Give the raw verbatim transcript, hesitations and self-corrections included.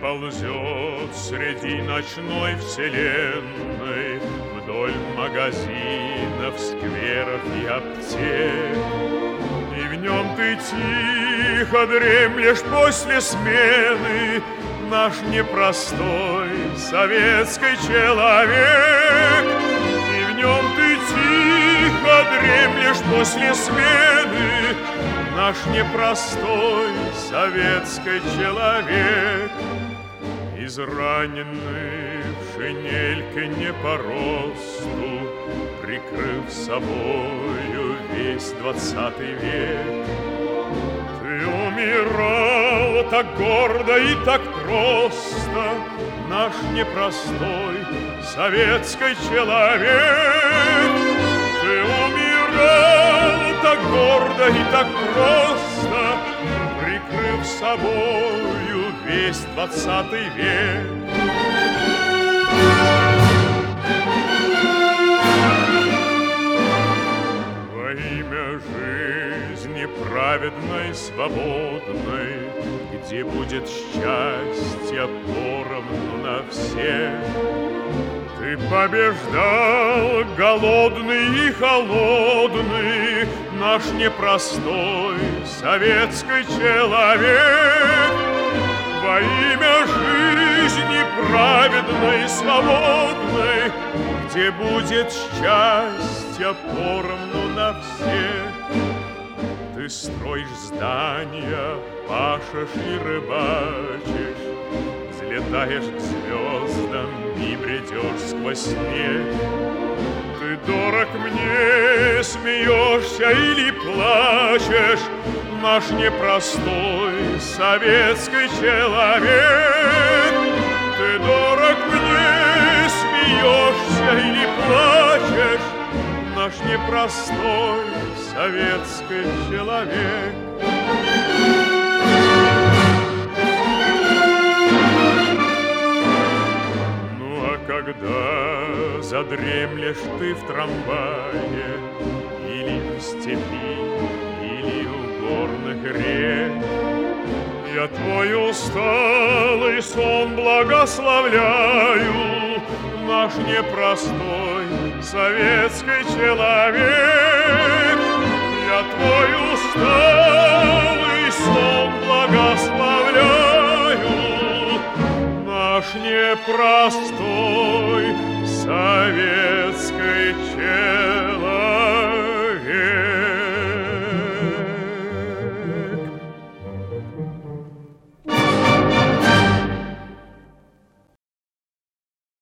ползет среди ночной вселенной вдоль магазинов, скверов и аптек. И в нем ты тихо дремлешь после смены, наш непростой советский человек. И в нем ты тихо дремлешь после смены, наш непростой советский человек. Израненный в шинельке не по росту, прикрыв собою весь двадцатый век. Ты умирал так гордо и так просто, наш непростой советский человек. Ты умирал так гордо и так просто, прикрыв собою весь двадцатый век. Во имя жизни праведной, свободной, где будет счастье поровну на всех, ты побеждал голодный и холодный, наш непростой советский человек. Во имя жизни праведной и свободной, где будет счастье поровну на всех, ты строишь здания, пашешь и рыбачишь, взлетаешь к звездам и бредешь сквозь снег. Ты дорог мне, смеешься или плачешь, наш непростой советский человек. Ты дорог мне, смеешься или плачешь, наш непростой советский человек. Когда задремлешь ты в трамвае или в степи, или у горных рек, я твой усталый сон благословляю, наш непростой советский человек. Я твой усталый сон благословляю, наш непростой